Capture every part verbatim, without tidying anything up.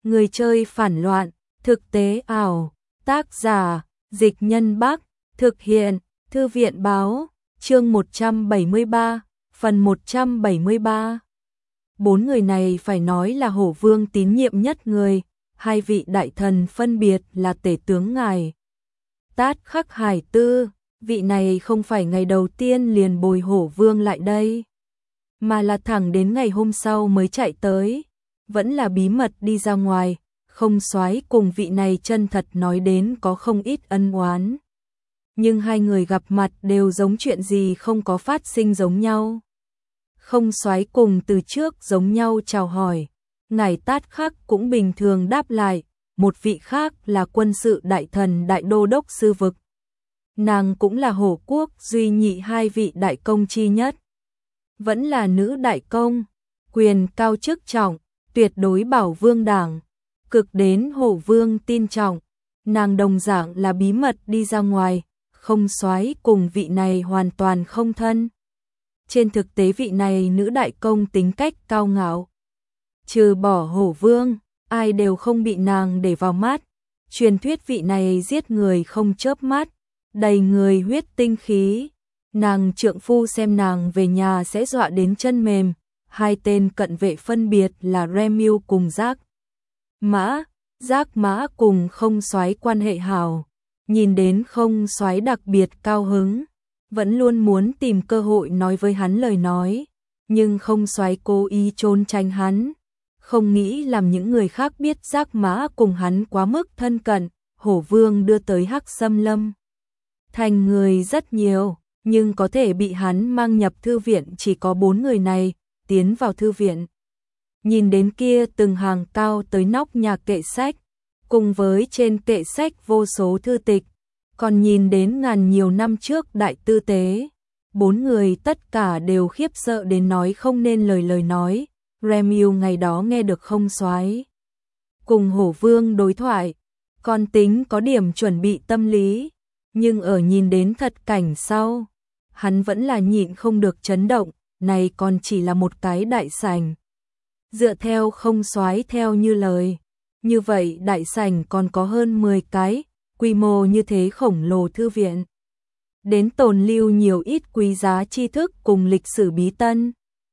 Người chơi phản loạn, thực tế ảo, tác giả, Dịch Nhân Bắc, thực hiện, Thư viện Báo, chương một trăm bảy mươi ba, phần một trăm bảy mươi ba. Bốn người này phải nói là Hổ Vương tín nhiệm nhất người, hai vị đại thần phân biệt là Tể tướng ngài Tát Khắc Hải Tư, vị này không phải ngày đầu tiên liền bồi Hổ Vương lại đây, mà là thẳng đến ngày hôm sau mới chạy tới, vẫn là bí mật đi ra ngoài, không soái cùng vị này chân thật nói đến có không ít ân oán. Nhưng hai người gặp mặt đều giống chuyện gì không có phát sinh giống nhau. Không soái cùng từ trước giống nhau chào hỏi, ngài Tát Khắc cũng bình thường đáp lại, một vị khác là quân sự đại thần đại đô đốc sư vực. Nàng cũng là Hổ quốc duy nhị hai vị đại công chi nhất. Vẫn là nữ đại công, quyền cao chức trọng, tuyệt đối bảo vương đảng, cực đến Hổ Vương tin trọng. Nàng đồng dạng là bí mật đi ra ngoài, không soái cùng vị này hoàn toàn không thân. Trên thực tế vị này nữ đại công tính cách cao ngạo, trừ bỏ Hổ Vương, ai đều không bị nàng để vào mắt. Truyền thuyết vị này giết người không chớp mắt, đầy người huyết tinh khí. Nàng trượng phu xem nàng về nhà sẽ dọa đến chân mềm. Hai tên cận vệ phân biệt là Remiu cùng Giác Mã. Giác Mã cùng không soái quan hệ hảo, nhìn đến không soái đặc biệt cao hứng, vẫn luôn muốn tìm cơ hội nói với hắn lời nói, nhưng không soái cố ý trốn tránh hắn, không nghĩ làm những người khác biết Giác Mã cùng hắn quá mức thân cận. Hổ Vương đưa tới Hắc Xâm Lâm thành người rất nhiều, nhưng có thể bị hắn mang nhập thư viện chỉ có bốn người này. Tiến vào thư viện, nhìn đến kia từng hàng cao tới nóc nhà kệ sách, cùng với trên kệ sách vô số thư tịch, còn nhìn đến ngàn nhiều năm trước đại tư tế, bốn người tất cả đều khiếp sợ đến nói không nên lời lời nói. Remiu ngày đó nghe được không soái cùng Hổ Vương đối thoại, còn tính có điểm chuẩn bị tâm lý, nhưng ở nhìn đến thật cảnh sau, hắn vẫn là nhịn không được chấn động. Này còn chỉ là một cái đại sảnh. Dựa theo không soái theo như lời, như vậy đại sảnh còn có hơn mười cái, quy mô như thế khổng lồ thư viện. Đến tồn lưu nhiều ít quý giá tri thức cùng lịch sử bí tân.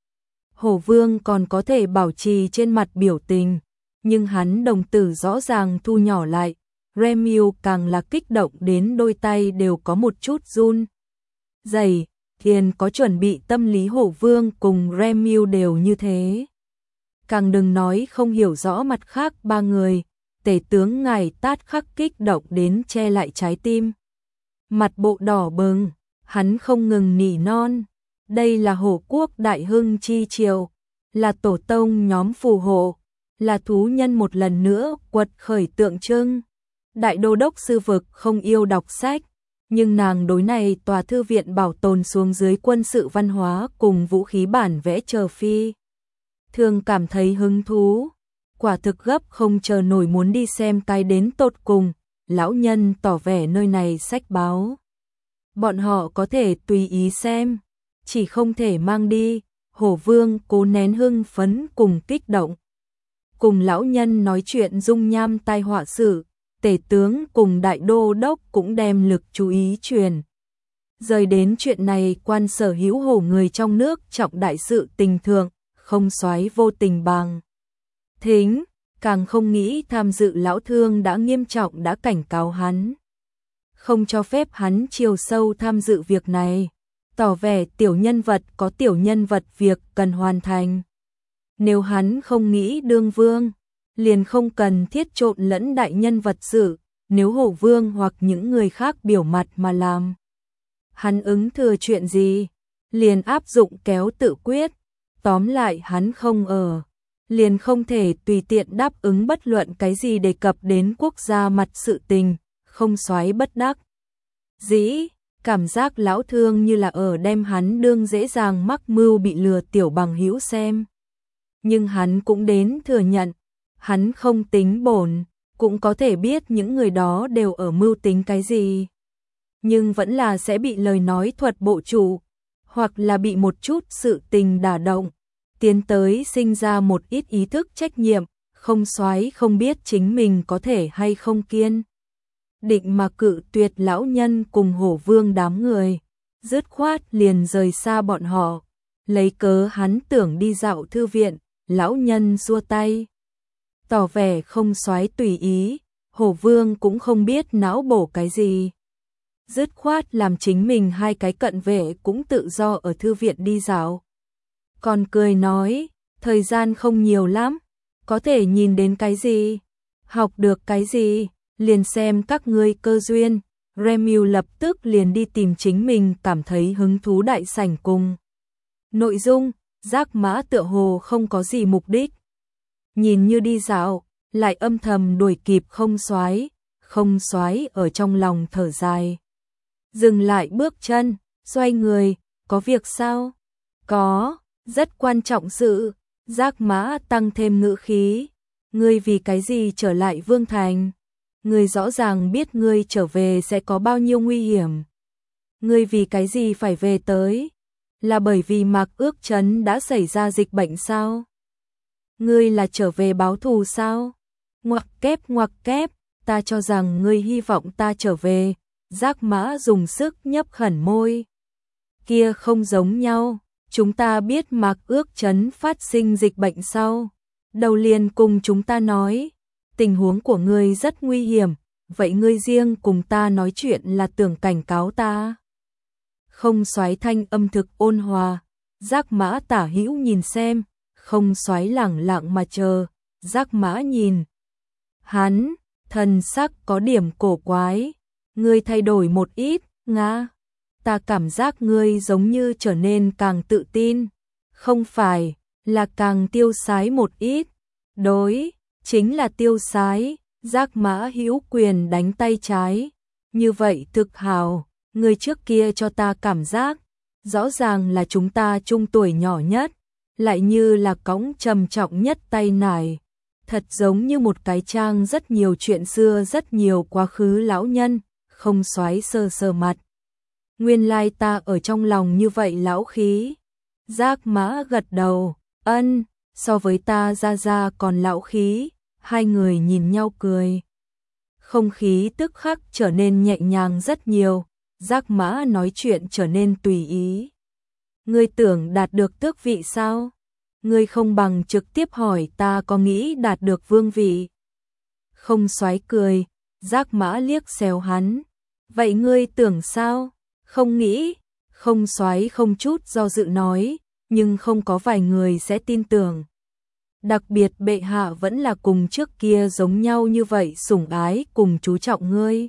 Hổ Vương còn có thể bảo trì trên mặt biểu tình, nhưng hắn đồng tử rõ ràng thu nhỏ lại. Remiu càng là kích động đến đôi tay đều có một chút run rẩy. Thiền có chuẩn bị tâm lý. Hổ Vương cùng Remiu đều như thế. Càng đừng nói không hiểu rõ mặt khác ba người. Tể tướng ngài Tát Khắc kích động đến che lại trái tim. Mặt bộ đỏ bừng, hắn không ngừng nỉ non. Đây là Hổ quốc đại hưng chi triều, là tổ tông nhóm phù hộ, là thú nhân một lần nữa quật khởi tượng trưng. Đại đô đốc sư vực không yêu đọc sách, nhưng nàng đối này tòa thư viện bảo tồn xuống dưới quân sự văn hóa cùng vũ khí bản vẽ chờ phi thường cảm thấy hứng thú, quả thực gấp không chờ nổi muốn đi xem cái đến tột cùng. Lão nhân tỏ vẻ nơi này sách báo bọn họ có thể tùy ý xem, chỉ không thể mang đi. Hổ Vương cố nén hưng phấn cùng kích động, cùng lão nhân nói chuyện dung nham tai họa sự. Tể tướng cùng đại đô đốc cũng đem lực chú ý truyền rời đến chuyện này quan sở hữu hổ người trong nước trọng đại sự tình thượng. Không soái vô tình bằng thính, càng không nghĩ tham dự. Lão thương đã nghiêm trọng đã cảnh cáo hắn, không cho phép hắn chiều sâu tham dự việc này, tỏ vẻ tiểu nhân vật có tiểu nhân vật việc cần hoàn thành. Nếu hắn không nghĩ đương vương, liền không cần thiết trộn lẫn đại nhân vật sự. Nếu Hổ Vương hoặc những người khác biểu mặt mà làm, hắn ứng thừa chuyện gì, liền áp dụng kéo tự quyết. Tóm lại hắn không ở, liền không thể tùy tiện đáp ứng bất luận cái gì đề cập đến quốc gia mặt sự tình. Không soái bất đắc dĩ, cảm giác lão thương như là ở đem hắn đương dễ dàng mắc mưu bị lừa tiểu bằng hữu xem. Nhưng hắn cũng đến thừa nhận, hắn không tính bổn, cũng có thể biết những người đó đều ở mưu tính cái gì. Nhưng vẫn là sẽ bị lời nói thuật bộ chủ, hoặc là bị một chút sự tình đả động, tiến tới sinh ra một ít ý thức trách nhiệm, Không Soái không biết chính mình có thể hay không kiên định mà cự tuyệt lão nhân cùng Hổ Vương đám người, dứt khoát liền rời xa bọn họ, lấy cớ hắn tưởng đi dạo thư viện, lão nhân xua tay, tỏ vẻ Không Soái tùy ý, Hổ Vương cũng không biết não bổ cái gì. Dứt khoát làm chính mình hai cái cận vệ cũng tự do ở thư viện đi dạo. Còn cười nói, thời gian không nhiều lắm, có thể nhìn đến cái gì, học được cái gì, liền xem các ngươi cơ duyên. Remiu lập tức liền đi tìm chính mình cảm thấy hứng thú đại sảnh cùng. Nội dung, Giác Mã tựa hồ không có gì mục đích. Nhìn như đi dạo, lại âm thầm đuổi kịp Không Soái. Không Soái ở trong lòng thở dài. Dừng lại bước chân, xoay người, có việc sao? Có, rất quan trọng sự. Giác Mã tăng thêm ngữ khí. Ngươi vì cái gì trở lại Vương Thành? Ngươi rõ ràng biết ngươi trở về sẽ có bao nhiêu nguy hiểm. Ngươi vì cái gì phải về tới? Là bởi vì Mạc Ước Trấn đã xảy ra dịch bệnh sao? Ngươi là trở về báo thù sao? Ngoặc kép ngoặc kép, ta cho rằng ngươi hy vọng ta trở về. Giác Mã dùng sức nhấp khẩn môi. Kia không giống nhau, chúng ta biết Mạc Ước Trấn phát sinh dịch bệnh sau. Đầu liền cùng chúng ta nói, tình huống của ngươi rất nguy hiểm, vậy ngươi riêng cùng ta nói chuyện là tưởng cảnh cáo ta. Không Soái thanh âm thực ôn hòa, Giác Mã tả hữu nhìn xem, Không Soái lẳng lặng mà chờ, Giác Mã nhìn. Hắn, thần sắc có điểm cổ quái, ngươi thay đổi một ít, ngã. Ta cảm giác ngươi giống như trở nên càng tự tin, không phải, là càng tiêu sái một ít. Đối, chính là tiêu sái. Giác Mã hữu quyền đánh tay trái. Như vậy thực hào, người trước kia cho ta cảm giác, rõ ràng là chúng ta chung tuổi nhỏ nhất, lại như là cõng trầm trọng nhất tay nải. Thật giống như một cái trang rất nhiều chuyện xưa rất nhiều quá khứ lão nhân. Không Soái sờ sờ mặt. Nguyên lai ta ở trong lòng như vậy lão khí. Giác Mã gật đầu, ân, so với ta ra ra còn lão khí. Hai người nhìn nhau cười. Không khí tức khắc trở nên nhẹ nhàng rất nhiều. Giác Mã nói chuyện trở nên tùy ý. Ngươi tưởng đạt được tước vị sao? Ngươi không bằng trực tiếp hỏi ta có nghĩ đạt được vương vị. Không Soái cười, Giác Mã liếc xéo hắn. Vậy ngươi tưởng sao? Không nghĩ. Không Soái không chút do dự nói, nhưng không có vài người sẽ tin tưởng. Đặc biệt bệ hạ vẫn là cùng trước kia giống nhau như vậy sủng ái cùng chú trọng ngươi.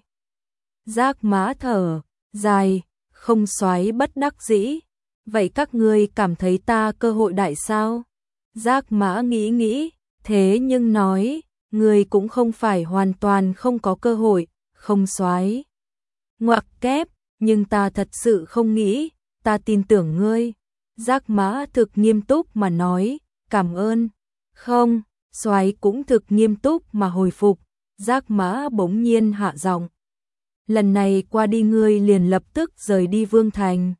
Giác Mã thở dài, Không Soái bất đắc dĩ. Vậy các ngươi cảm thấy ta cơ hội đại sao? Giác Mã nghĩ nghĩ, thế nhưng nói, ngươi cũng không phải hoàn toàn không có cơ hội. Không Soái ngoặc kép, nhưng ta thật sự không nghĩ, ta tin tưởng ngươi. Giác Mã thực nghiêm túc mà nói, cảm ơn. Không, Soái cũng thực nghiêm túc mà hồi phục. Giác Mã bỗng nhiên hạ giọng. Lần này qua đi ngươi liền lập tức rời đi Vương Thành.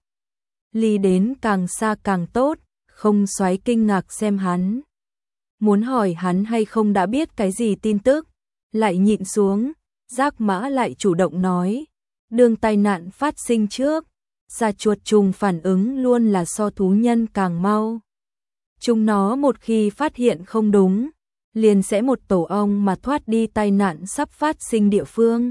Ly đến càng xa càng tốt. Không Soái kinh ngạc xem hắn. Muốn hỏi hắn hay không đã biết cái gì tin tức. Lại nhịn xuống. Giác Mã lại chủ động nói. Đường tai nạn phát sinh trước. Xà chuột trùng phản ứng luôn là so thú nhân càng mau. Chúng nó một khi phát hiện không đúng, liền sẽ một tổ ong mà thoát đi tai nạn sắp phát sinh địa phương.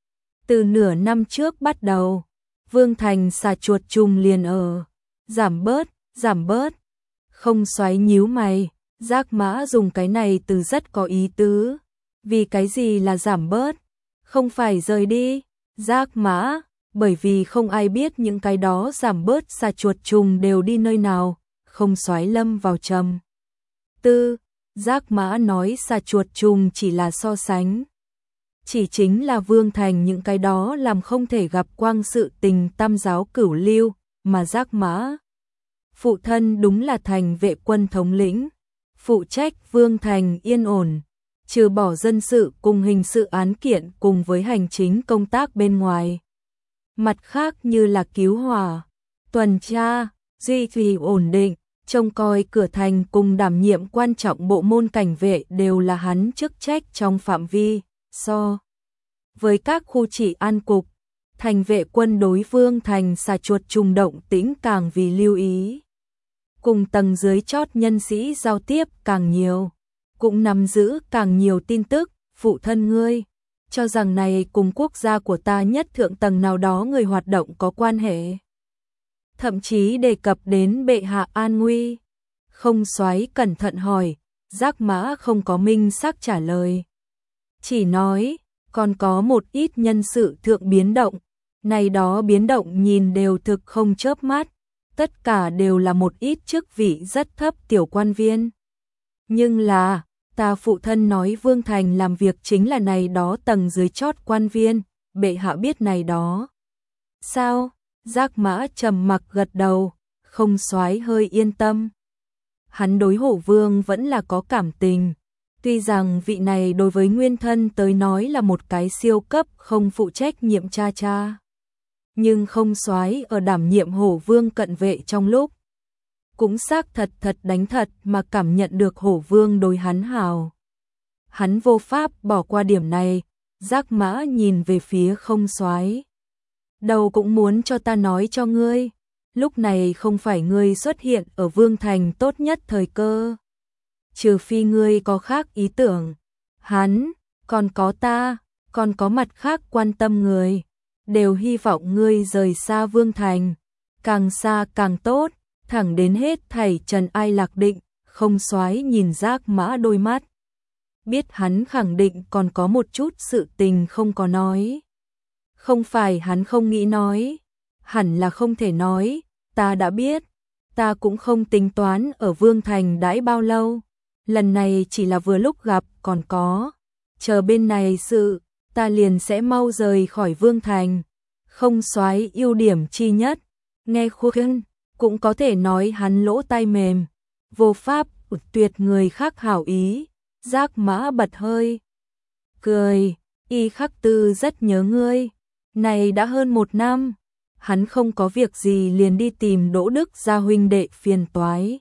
Từ nửa năm trước bắt đầu, Vương Thành xà chuột trùng liền ở. Giảm bớt, giảm bớt. Không Soái nhíu mày, Giác Mã dùng cái này từ rất có ý tứ. Vì cái gì là giảm bớt? Không phải rời đi. Giác Mã, bởi vì không ai biết những cái đó giảm bớt xà chuột trùng đều đi nơi nào. Không Soái lâm vào trầm tư. Giác Mã nói xà chuột trùng chỉ là so sánh. Chỉ chính là Vương Thành những cái đó làm không thể gặp quang sự tình tam giáo cửu lưu, mà Giác Mã phụ thân đúng là thành vệ quân thống lĩnh, phụ trách Vương Thành yên ổn, trừ bỏ dân sự cùng hình sự án kiện cùng với hành chính công tác bên ngoài. Mặt khác như là cứu hỏa, tuần tra, duy trì ổn định, trông coi cửa thành cùng đảm nhiệm quan trọng bộ môn cảnh vệ đều là hắn chức trách trong phạm vi. So với các khu trị an cục, thành vệ quân đối Vương Thành xà chuột trùng động tĩnh càng vì lưu ý. Cùng tầng dưới chót nhân sĩ giao tiếp càng nhiều, cũng nắm giữ càng nhiều tin tức. Phụ thân ngươi cho rằng này cùng quốc gia của ta nhất thượng tầng nào đó người hoạt động có quan hệ. Thậm chí đề cập đến bệ hạ an nguy. Không Soái cẩn thận hỏi, Giác Mã không có minh xác trả lời. Chỉ nói, còn có một ít nhân sự thượng biến động, này đó biến động nhìn đều thực không chớp mắt, tất cả đều là một ít chức vị rất thấp tiểu quan viên. Nhưng là, ta phụ thân nói Vương Thành làm việc chính là này đó tầng dưới chót quan viên, bệ hạ biết này đó. Sao? Giác Mã trầm mặc gật đầu, Không Soái hơi yên tâm. Hắn đối Hổ Vương vẫn là có cảm tình, tuy rằng vị này đối với nguyên thân tới nói là một cái siêu cấp không phụ trách nhiệm cha cha. Nhưng Không Soái ở đảm nhiệm Hổ Vương cận vệ trong lúc, cũng xác thật thật đánh thật mà cảm nhận được Hổ Vương đối hắn hào. Hắn vô pháp bỏ qua điểm này, Giác Mã nhìn về phía Không Soái. Đầu cũng muốn cho ta nói cho ngươi, lúc này không phải ngươi xuất hiện ở Vương Thành tốt nhất thời cơ. Trừ phi ngươi có khác ý tưởng, hắn, còn có ta, còn có mặt khác quan tâm người, đều hy vọng ngươi rời xa Vương Thành, càng xa càng tốt, thẳng đến hết thảy trần ai lạc định. Không Soái nhìn Giác Mã đôi mắt, biết hắn khẳng định còn có một chút sự tình không có nói. Không phải hắn không nghĩ nói, hẳn là không thể nói, ta đã biết, ta cũng không tính toán ở Vương Thành đãi bao lâu, lần này chỉ là vừa lúc gặp, còn có, chờ bên này sự, ta liền sẽ mau rời khỏi Vương Thành. Không Soái ưu điểm chi nhất, nghe khuyên, cũng có thể nói hắn lỗ tai mềm, vô pháp tuyệt người khác hảo ý. Giác Mã bật hơi cười, Y Khắc Tư rất nhớ ngươi. Này đã hơn một năm, hắn không có việc gì liền đi tìm Đỗ Đức gia huynh đệ phiền toái.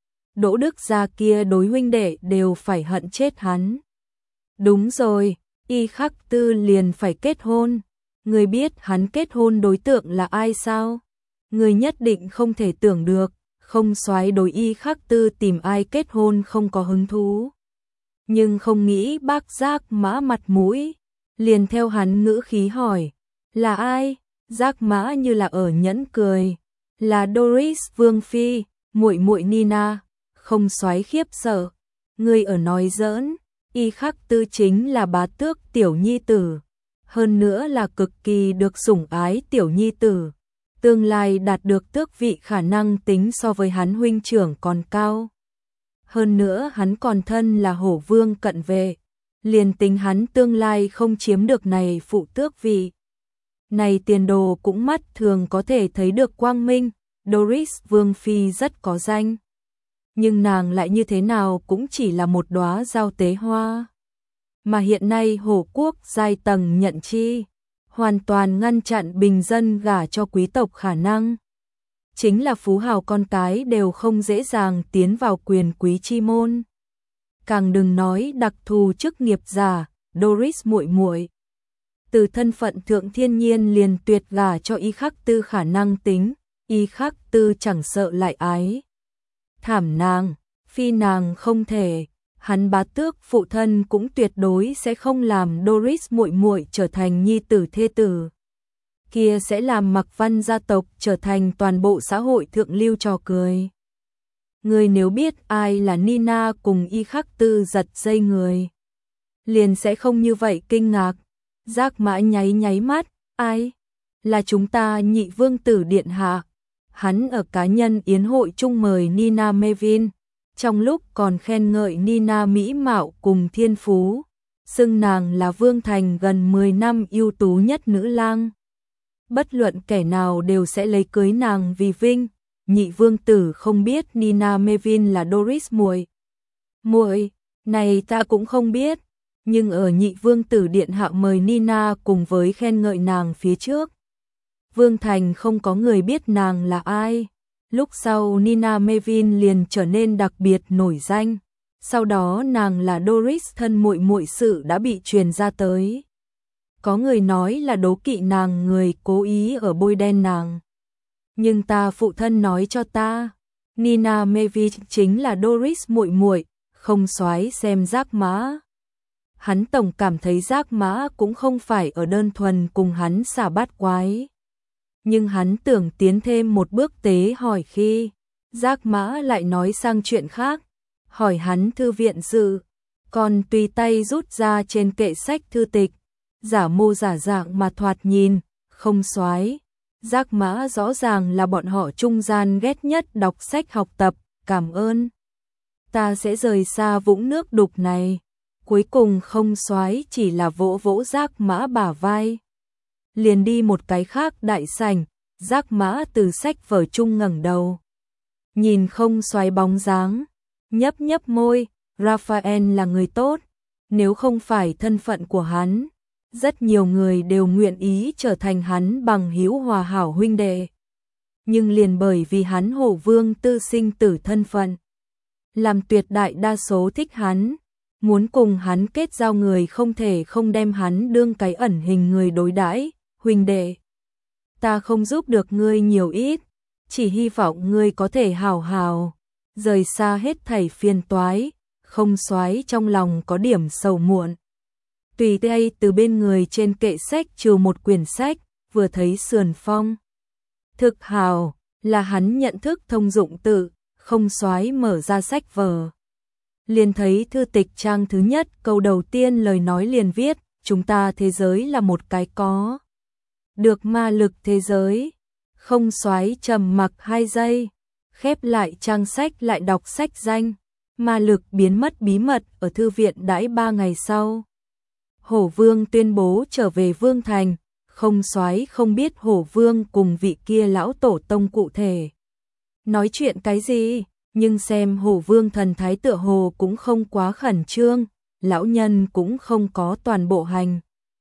Đỗ Đức gia kia đối huynh đệ đều phải hận chết hắn. Đúng rồi, Y Khắc Tư liền phải kết hôn. Người biết hắn kết hôn đối tượng là ai sao? Người nhất định không thể tưởng được, Không Soái đối Y Khắc Tư tìm ai kết hôn không có hứng thú. Nhưng không nghĩ bác Giác Mã mặt mũi, liền theo hắn ngữ khí hỏi, là ai? Giác Mã như là ở nhẫn cười, là Doris Vương phi, muội muội Nina. Không Soái khiếp sợ, ngươi ở nói giỡn? Y Khắc Tư chính là bá tước tiểu nhi tử, hơn nữa là cực kỳ được sủng ái tiểu nhi tử, tương lai đạt được tước vị khả năng tính so với hắn huynh trưởng còn cao. Hơn nữa hắn còn thân là Hổ Vương cận vệ, liền tính hắn tương lai không chiếm được này phụ tước vị, này tiền đồ cũng mắt thường có thể thấy được quang minh. Doris Vương phi rất có danh, nhưng nàng lại như thế nào cũng chỉ là một đóa giao tế hoa, mà hiện nay Hổ quốc giai tầng nhận chi, hoàn toàn ngăn chặn bình dân gả cho quý tộc khả năng. Chính là phú hào con cái đều không dễ dàng tiến vào quyền quý chi môn. Càng đừng nói đặc thù chức nghiệp giả, Doris muội muội. Từ thân phận thượng thiên nhiên liền tuyệt gả cho Y Khắc Tư khả năng tính, Y Khắc Tư chẳng sợ lại ái. Thảm nàng, phi nàng không thể, hắn bá tước phụ thân cũng tuyệt đối sẽ không làm Doris muội muội trở thành nhi tử thê tử. Kia sẽ làm Mặc Văn gia tộc trở thành toàn bộ xã hội thượng lưu trò cười. Người nếu biết ai là Nina cùng Y Khắc Tư giật dây người, liền sẽ không như vậy kinh ngạc. Giác Mã nháy nháy mắt, ai? Là chúng ta nhị vương tử điện hạ. Hắn ở cá nhân yến hội chung mời Nina Mevin, trong lúc còn khen ngợi Nina mỹ mạo cùng thiên phú, xưng nàng là Vương Thành gần mười năm ưu tú nhất nữ lang. Bất luận kẻ nào đều sẽ lấy cưới nàng vì vinh. Nhị vương tử không biết Nina Mevin là Doris muội muội, này ta cũng không biết, nhưng ở nhị vương tử điện hạ mời Nina cùng với khen ngợi nàng phía trước, Vương Thành không có người biết nàng là ai. Lúc sau Nina Mevin liền trở nên đặc biệt nổi danh. Sau đó nàng là Doris thân muội muội sự đã bị truyền ra tới. Có người nói là đố kỵ nàng người cố ý ở bôi đen nàng. Nhưng ta phụ thân nói cho ta, Nina Mevin chính là Doris muội muội, không soái xem Giác Mã. Hắn tổng cảm thấy Giác Mã cũng không phải ở đơn thuần cùng hắn xả bát quái. Nhưng hắn tưởng tiến thêm một bước tế hỏi khi Giác Mã lại nói sang chuyện khác, hỏi hắn thư viện sự, còn tùy tay rút ra trên kệ sách thư tịch, giả mô giả dạng mà thoạt nhìn, không soái. Giác Mã rõ ràng là bọn họ trung gian ghét nhất đọc sách học tập, cảm ơn. Ta sẽ rời xa vũng nước đục này. Cuối cùng không soái chỉ là vỗ vỗ Giác Mã bả vai. Liền đi một cái khác đại sảnh, Giác Mã từ sách vở chung ngẩng đầu. Nhìn không soái bóng dáng, nhấp nhấp môi, Raphael là người tốt, nếu không phải thân phận của hắn, rất nhiều người đều nguyện ý trở thành hắn bằng hữu hòa hảo huynh đệ. Nhưng liền bởi vì hắn Hổ Vương tư sinh tử thân phận, làm tuyệt đại đa số thích hắn, muốn cùng hắn kết giao người không thể không đem hắn đương cái ẩn hình người đối đãi. Huynh đệ, ta không giúp được ngươi nhiều ít, chỉ hy vọng ngươi có thể hào hào rời xa hết thảy phiền toái. Không soái trong lòng có điểm sầu muộn, tùy tay từ bên người trên kệ sách trừ một quyển sách, vừa thấy sườn phong. Thực hào, là hắn nhận thức thông dụng tự, không soái mở ra sách vở. Liền thấy thư tịch trang thứ nhất, câu đầu tiên lời nói liền viết, chúng ta thế giới là một cái có được ma lực thế giới. Không soái trầm mặc hai giây, khép lại trang sách lại đọc sách danh, ma lực biến mất bí mật ở thư viện đãi ba ngày sau. Hổ Vương tuyên bố trở về Vương Thành, không soái không biết Hổ Vương cùng vị kia lão tổ tông cụ thể nói chuyện cái gì, nhưng xem Hổ Vương thần thái tựa hồ cũng không quá khẩn trương, lão nhân cũng không có toàn bộ hành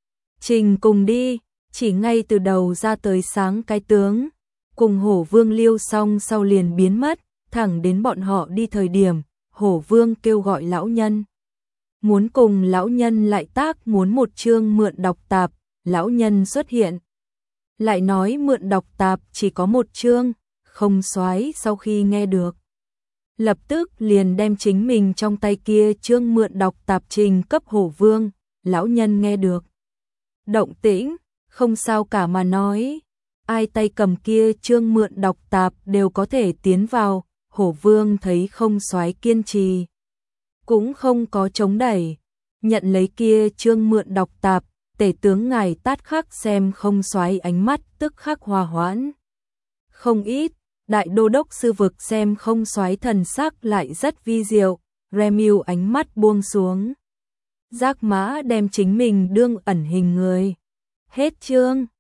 trình cùng đi, chỉ ngay từ đầu ra tới sáng cái tướng, cùng Hổ Vương liêu xong sau liền biến mất, thẳng đến bọn họ đi thời điểm, Hổ Vương kêu gọi lão nhân. Muốn cùng lão nhân lại tác muốn một chương mượn đọc tạp, lão nhân xuất hiện. Lại nói mượn đọc tạp chỉ có một chương, không soái sau khi nghe được. Lập tức liền đem chính mình trong tay kia chương mượn đọc tạp trình cấp Hổ Vương, lão nhân nghe được. Động tĩnh, không sao cả mà nói, ai tay cầm kia chương mượn đọc tạp đều có thể tiến vào, Hổ Vương thấy không soái kiên trì. Cũng không có chống đẩy, nhận lấy kia chương mượn đọc tạp, tể tướng ngài tát khắc xem không soái ánh mắt tức khắc hòa hoãn. Không ít, đại đô đốc sư vực xem không soái thần sắc lại rất vi diệu, Remiu ánh mắt buông xuống. Giác Mã đem chính mình đương ẩn hình người. Hết chương.